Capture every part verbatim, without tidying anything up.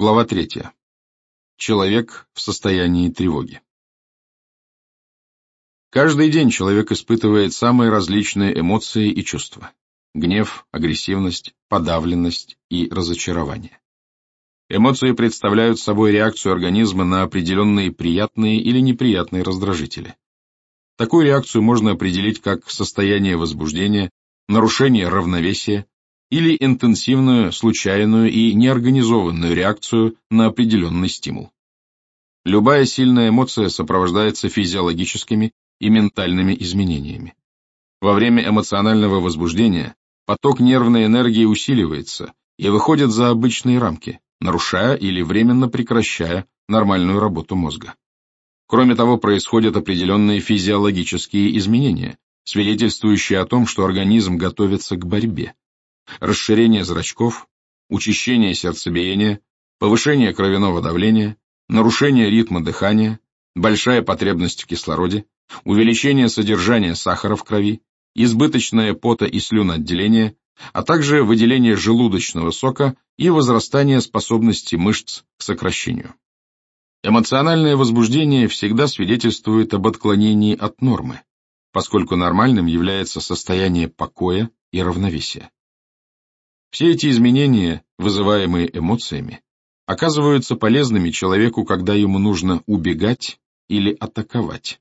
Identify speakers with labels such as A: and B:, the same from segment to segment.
A: Глава третья. Человек в состоянии тревоги. Каждый день человек испытывает самые различные эмоции и чувства: гнев, агрессивность, подавленность и разочарование. Эмоции представляют собой реакцию организма на определенные приятные или неприятные раздражители. Такую реакцию можно определить как состояние возбуждения, нарушение равновесия или интенсивную, случайную и неорганизованную реакцию на определенный стимул. Любая сильная эмоция сопровождается физиологическими и ментальными изменениями. Во время эмоционального возбуждения поток нервной энергии усиливается и выходит за обычные рамки, нарушая или временно прекращая нормальную работу мозга. Кроме того, происходят определенные физиологические изменения, свидетельствующие о том, что организм готовится к борьбе. Расширение зрачков, учащение сердцебиения, повышение кровяного давления, нарушение ритма дыхания, большая потребность в кислороде, увеличение содержания сахара в крови, избыточное пота- и слюноотделение, а также выделение желудочного сока и возрастание способности мышц к сокращению. Эмоциональное возбуждение всегда свидетельствует об отклонении от нормы, поскольку нормальным является состояние покоя и равновесия. Все эти изменения, вызываемые эмоциями, оказываются полезными человеку, когда ему нужно убегать или атаковать.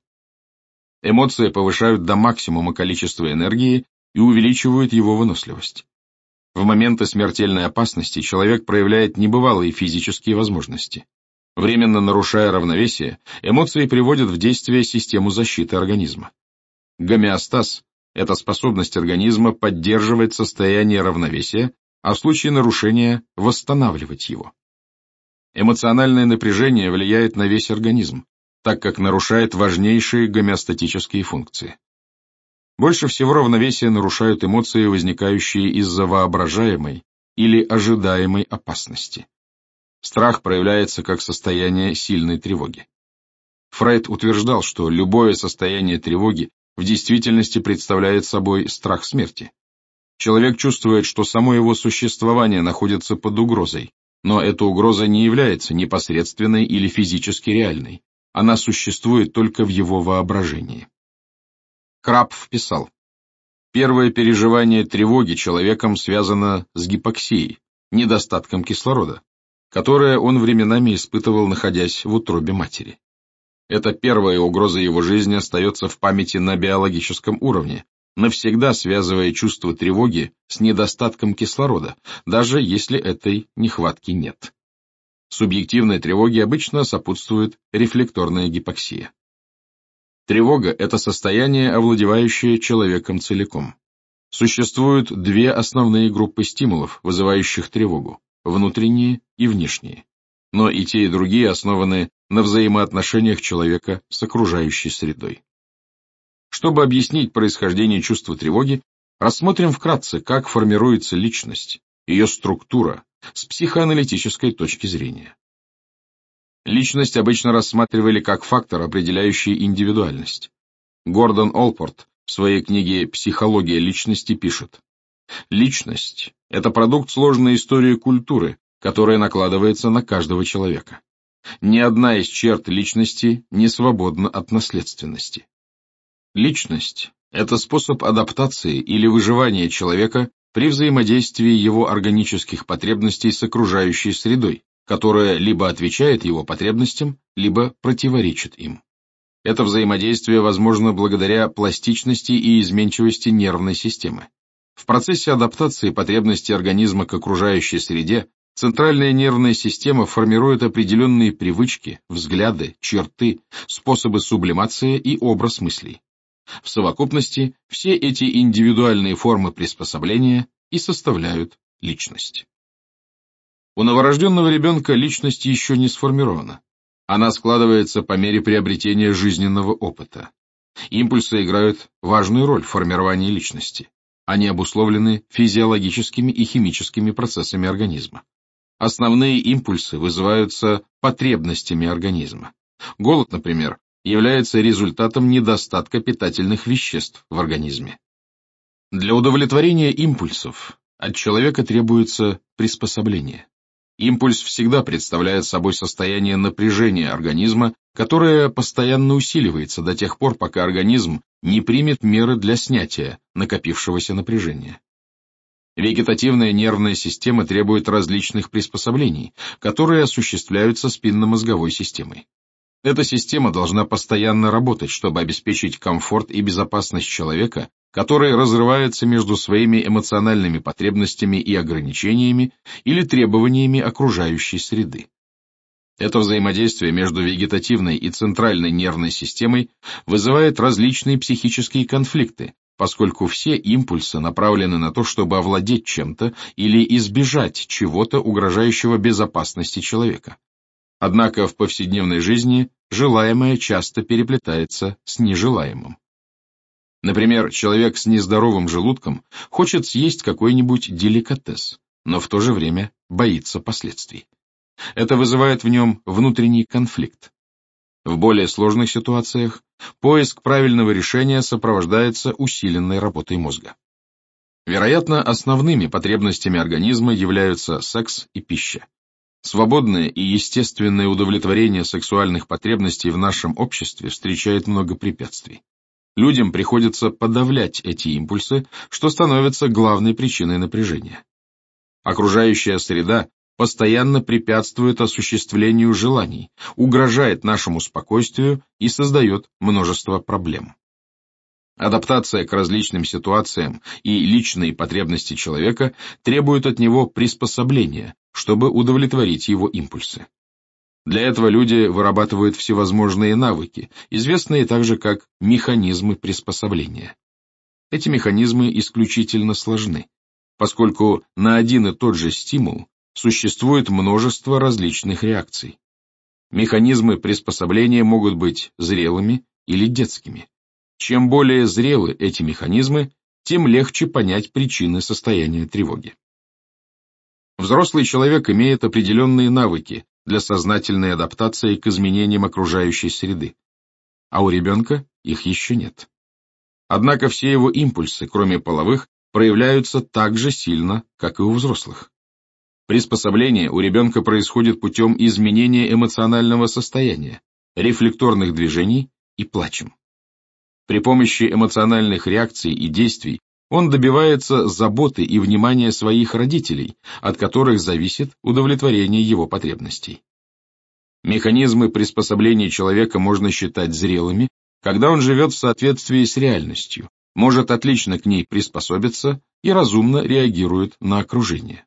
A: Эмоции повышают до максимума количество энергии и увеличивают его выносливость. В моменты смертельной опасности человек проявляет небывалые физические возможности. Временно нарушая равновесие, эмоции приводят в действие систему защиты организма. Гомеостаз – это способность организма поддерживать состояние равновесия, а в случае нарушения восстанавливать его. Эмоциональное напряжение влияет на весь организм, так как нарушает важнейшие гомеостатические функции. Больше всего равновесие нарушают эмоции, возникающие из-за воображаемой или ожидаемой опасности. Страх проявляется как состояние сильной тревоги. Фрейд утверждал, что любое состояние тревоги в действительности представляет собой страх смерти. Человек чувствует, что само его существование находится под угрозой, но эта угроза не является непосредственной или физически реальной. Она существует только в его воображении. Крапф писал: «Первое переживание тревоги человеком связано с гипоксией, недостатком кислорода, которое он временами испытывал, находясь в утробе матери. Эта первая угроза его жизни остается в памяти на биологическом уровне, навсегда связывая чувство тревоги с недостатком кислорода, даже если этой нехватки нет. Субъективной тревоге обычно сопутствует рефлекторная гипоксия. Тревога – это состояние, овладевающее человеком целиком. Существуют две основные группы стимулов, вызывающих тревогу – внутренние и внешние. Но и те, и другие основаны на взаимоотношениях человека с окружающей средой. Чтобы объяснить происхождение чувства тревоги, рассмотрим вкратце, как формируется личность, ее структура, с психоаналитической точки зрения. Личность обычно рассматривали как фактор, определяющий индивидуальность. Гордон Олпорт в своей книге «Психология личности» пишет: «Личность – это продукт сложной истории культуры, которая накладывается на каждого человека. Ни одна из черт личности не свободна от наследственности. Личность – это способ адаптации или выживания человека при взаимодействии его органических потребностей с окружающей средой, которая либо отвечает его потребностям, либо противоречит им. Это взаимодействие возможно благодаря пластичности и изменчивости нервной системы. В процессе адаптации потребностей организма к окружающей среде центральная нервная система формирует определенные привычки, взгляды, черты, способы сублимации и образ мыслей. В совокупности все эти индивидуальные формы приспособления и составляют личность. У новорожденного ребенка личность еще не сформирована. Она складывается по мере приобретения жизненного опыта. Импульсы играют важную роль в формировании личности. Они обусловлены физиологическими и химическими процессами организма. Основные импульсы вызываются потребностями организма. Голод, например, является результатом недостатка питательных веществ в организме. Для удовлетворения импульсов от человека требуется приспособление. Импульс всегда представляет собой состояние напряжения организма, которое постоянно усиливается до тех пор, пока организм не примет меры для снятия накопившегося напряжения. Вегетативная нервная система требует различных приспособлений, которые осуществляются спинномозговой системой. Эта система должна постоянно работать, чтобы обеспечить комфорт и безопасность человека, который разрывается между своими эмоциональными потребностями и ограничениями или требованиями окружающей среды. Это взаимодействие между вегетативной и центральной нервной системой вызывает различные психические конфликты, поскольку все импульсы направлены на то, чтобы овладеть чем-то или избежать чего-то, угрожающего безопасности человека. Однако в повседневной жизни желаемое часто переплетается с нежелаемым. Например, человек с нездоровым желудком хочет съесть какой-нибудь деликатес, но в то же время боится последствий. Это вызывает в нем внутренний конфликт. В более сложных ситуациях поиск правильного решения сопровождается усиленной работой мозга. Вероятно, основными потребностями организма являются секс и пища. Свободное и естественное удовлетворение сексуальных потребностей в нашем обществе встречает много препятствий. Людям приходится подавлять эти импульсы, что становится главной причиной напряжения. Окружающая среда постоянно препятствует осуществлению желаний, угрожает нашему спокойствию и создает множество проблем. Адаптация к различным ситуациям и личные потребности человека требуют от него приспособления, чтобы удовлетворить его импульсы. Для этого люди вырабатывают всевозможные навыки, известные также как механизмы приспособления. Эти механизмы исключительно сложны, поскольку на один и тот же стимул существует множество различных реакций. Механизмы приспособления могут быть зрелыми или детскими. Чем более зрелы эти механизмы, тем легче понять причины состояния тревоги. Взрослый человек имеет определенные навыки для сознательной адаптации к изменениям окружающей среды, а у ребенка их еще нет. Однако все его импульсы, кроме половых, проявляются так же сильно, как и у взрослых. Приспособление у ребенка происходит путем изменения эмоционального состояния, рефлекторных движений и плачем. При помощи эмоциональных реакций и действий он добивается заботы и внимания своих родителей, от которых зависит удовлетворение его потребностей. Механизмы приспособления человека можно считать зрелыми, когда он живет в соответствии с реальностью, может отлично к ней приспособиться и разумно реагирует на окружение.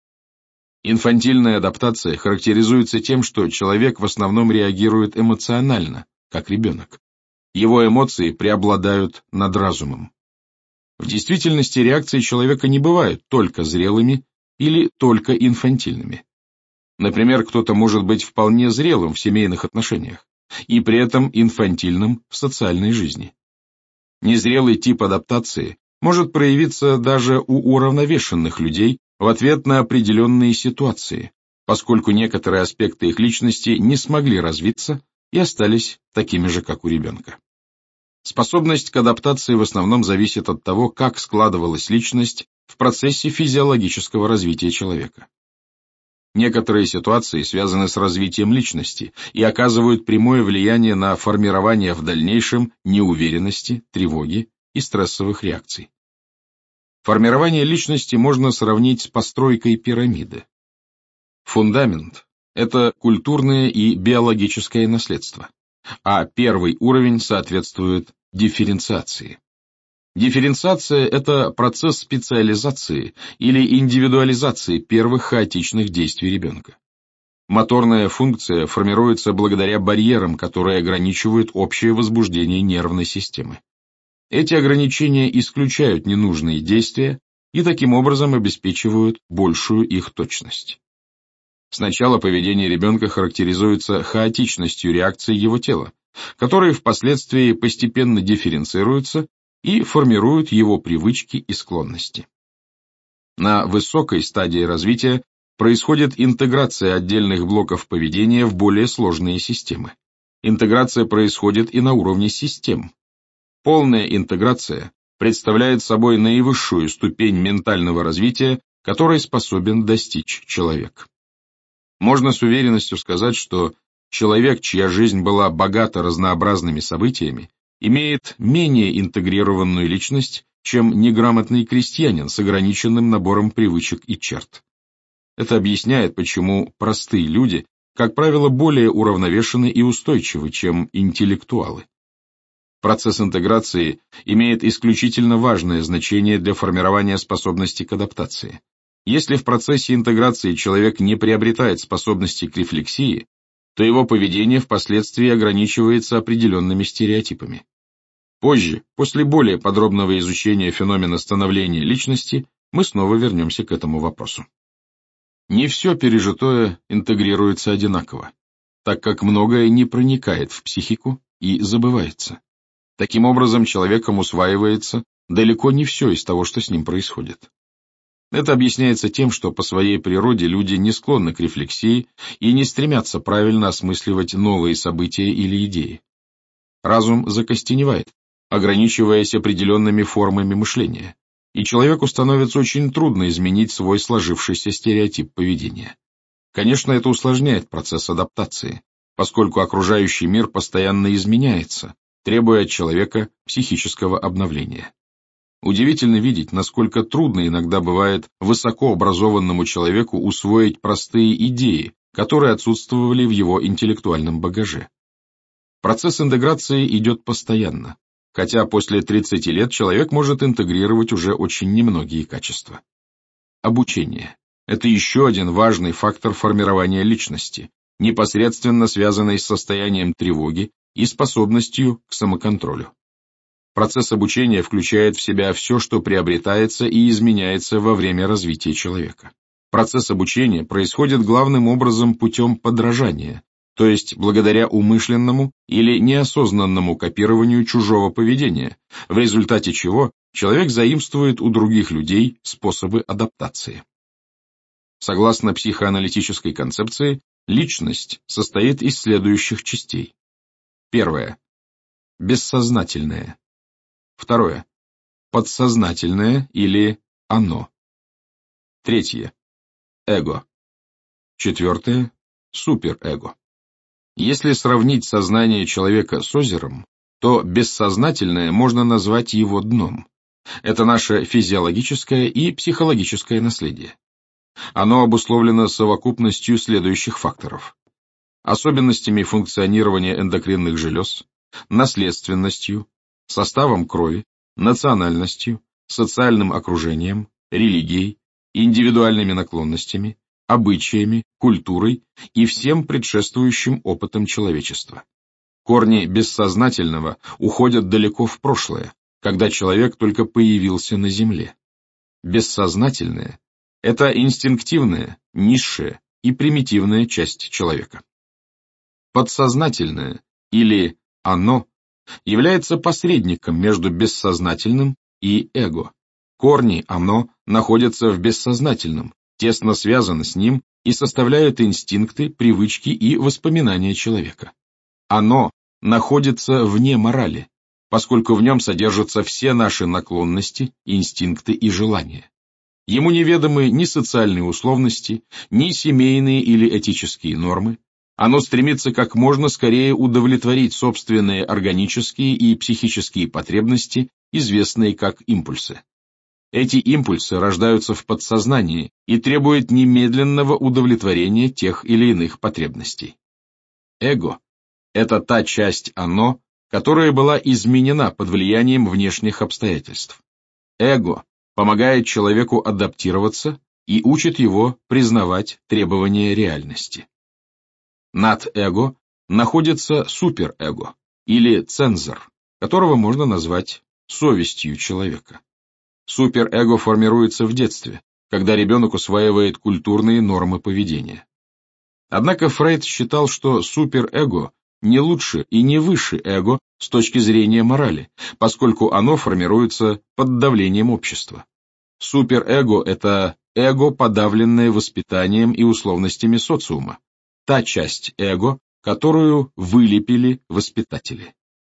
A: Инфантильная адаптация характеризуется тем, что человек в основном реагирует эмоционально, как ребенок. Его эмоции преобладают над разумом. В действительности реакции человека не бывают только зрелыми или только инфантильными. Например, кто-то может быть вполне зрелым в семейных отношениях и при этом инфантильным в социальной жизни. Незрелый тип адаптации может проявиться даже у уравновешенных людей в ответ на определенные ситуации, поскольку некоторые аспекты их личности не смогли развиться и остались такими же, как у ребенка. Способность к адаптации в основном зависит от того, как складывалась личность в процессе физиологического развития человека. Некоторые ситуации связаны с развитием личности и оказывают прямое влияние на формирование в дальнейшем неуверенности, тревоги и стрессовых реакций. Формирование личности можно сравнить с постройкой пирамиды. Фундамент – это культурное и биологическое наследство, а первый уровень соответствует дифференциации. Дифференциация – это процесс специализации или индивидуализации первых хаотичных действий ребенка. Моторная функция формируется благодаря барьерам, которые ограничивают общее возбуждение нервной системы. Эти ограничения исключают ненужные действия и таким образом обеспечивают большую их точность. Сначала поведение ребенка характеризуется хаотичностью реакции его тела, которые впоследствии постепенно дифференцируются и формируют его привычки и склонности. На высокой стадии развития происходит интеграция отдельных блоков поведения в более сложные системы. Интеграция происходит и на уровне систем. Полная интеграция представляет собой наивысшую ступень ментального развития, которой способен достичь человек. Можно с уверенностью сказать, что человек, чья жизнь была богата разнообразными событиями, имеет менее интегрированную личность, чем неграмотный крестьянин с ограниченным набором привычек и черт. Это объясняет, почему простые люди, как правило, более уравновешены и устойчивы, чем интеллектуалы. Процесс интеграции имеет исключительно важное значение для формирования способности к адаптации. Если в процессе интеграции человек не приобретает способности к рефлексии, то его поведение впоследствии ограничивается определенными стереотипами. Позже, после более подробного изучения феномена становления личности, мы снова вернемся к этому вопросу. Не все пережитое интегрируется одинаково, так как многое не проникает в психику и забывается. Таким образом, человеком усваивается далеко не все из того, что с ним происходит. Это объясняется тем, что по своей природе люди не склонны к рефлексии и не стремятся правильно осмысливать новые события или идеи. Разум закостеневает, ограничиваясь определенными формами мышления, и человеку становится очень трудно изменить свой сложившийся стереотип поведения. Конечно, это усложняет процесс адаптации, поскольку окружающий мир постоянно изменяется, требуя от человека психического обновления. Удивительно видеть, насколько трудно иногда бывает высокообразованному человеку усвоить простые идеи, которые отсутствовали в его интеллектуальном багаже. Процесс интеграции идет постоянно, хотя после тридцати лет человек может интегрировать уже очень немногие качества. Обучение – это еще один важный фактор формирования личности, непосредственно связанный с состоянием тревоги и способностью к самоконтролю. Процесс обучения включает в себя все, что приобретается и изменяется во время развития человека. Процесс обучения происходит главным образом путем подражания, то есть благодаря умышленному или неосознанному копированию чужого поведения, в результате чего человек заимствует у других людей способы адаптации. Согласно психоаналитической концепции, личность состоит из следующих частей. Первое. Бессознательное. Второе. Подсознательное или оно. Третье. Эго. Четвертое. Суперэго. Если сравнить сознание человека с озером, то бессознательное можно назвать его дном. Это наше физиологическое и психологическое наследие. Оно обусловлено совокупностью следующих факторов: особенностями функционирования эндокринных желез, наследственностью, составом крови, национальностью, социальным окружением, религией, индивидуальными наклонностями, обычаями, культурой и всем предшествующим опытом человечества. Корни бессознательного уходят далеко в прошлое, когда человек только появился на Земле. Бессознательное – это инстинктивная, низшая и примитивная часть человека. Подсознательное, или оно, является посредником между бессознательным и эго. Корни оно находятся в бессознательном, тесно связаны с ним и составляют инстинкты, привычки и воспоминания человека. Оно находится вне морали, поскольку в нем содержатся все наши наклонности, инстинкты и желания. Ему неведомы ни социальные условности, ни семейные или этические нормы. Оно стремится как можно скорее удовлетворить собственные органические и психические потребности, известные как импульсы. Эти импульсы рождаются в подсознании и требуют немедленного удовлетворения тех или иных потребностей. Эго – это та часть оно, которая была изменена под влиянием внешних обстоятельств. Эго помогает человеку адаптироваться и учит его признавать требования реальности. Над эго находится суперэго, или цензор, которого можно назвать совестью человека. Суперэго формируется в детстве, когда ребенок усваивает культурные нормы поведения. Однако Фрейд считал, что суперэго не лучше и не выше эго с точки зрения морали, поскольку оно формируется под давлением общества. Суперэго – это эго, подавленное воспитанием и условностями социума, та часть эго, которую вылепили воспитатели.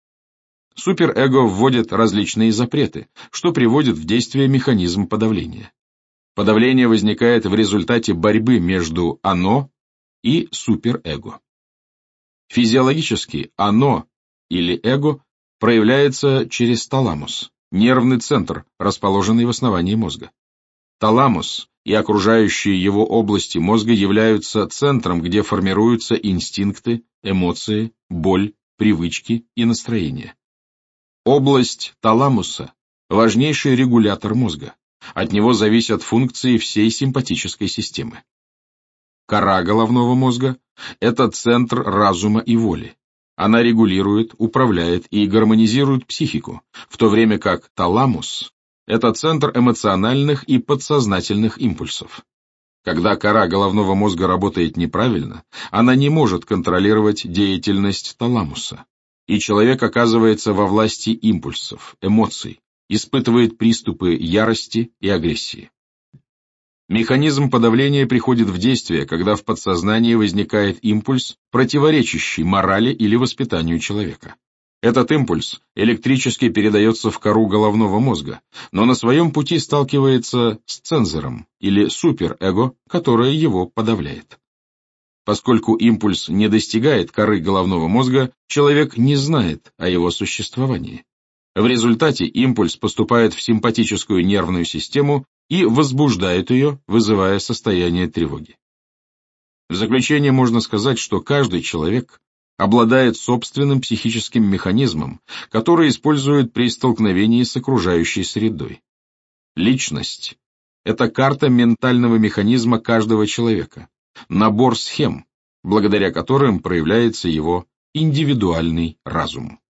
A: Суперэго вводит различные запреты, что приводит в действие механизм подавления. Подавление возникает в результате борьбы между оно и суперэго. Физиологически оно, или эго, проявляется через таламус, нервный центр, расположенный в основании мозга. Таламус и окружающие его области мозга являются центром, где формируются инстинкты, эмоции, боль, привычки и настроения. Область таламуса – важнейший регулятор мозга. От него зависят функции всей симпатической системы. Кора головного мозга – это центр разума и воли. Она регулирует, управляет и гармонизирует психику, в то время как таламус – это центр эмоциональных и подсознательных импульсов. Когда кора головного мозга работает неправильно, она не может контролировать деятельность таламуса, и человек оказывается во власти импульсов, эмоций, испытывает приступы ярости и агрессии. Механизм подавления приходит в действие, когда в подсознании возникает импульс, противоречащий морали или воспитанию человека. Этот импульс электрически передается в кору головного мозга, но на своем пути сталкивается с цензором или суперэго, которое его подавляет. Поскольку импульс не достигает коры головного мозга, человек не знает о его существовании. В результате импульс поступает в симпатическую нервную систему и возбуждает ее, вызывая состояние тревоги. В заключение можно сказать, что каждый человек обладает собственным психическим механизмом, который использует при столкновении с окружающей средой. Личность – это карта ментального механизма каждого человека, набор схем, благодаря которым проявляется его индивидуальный разум.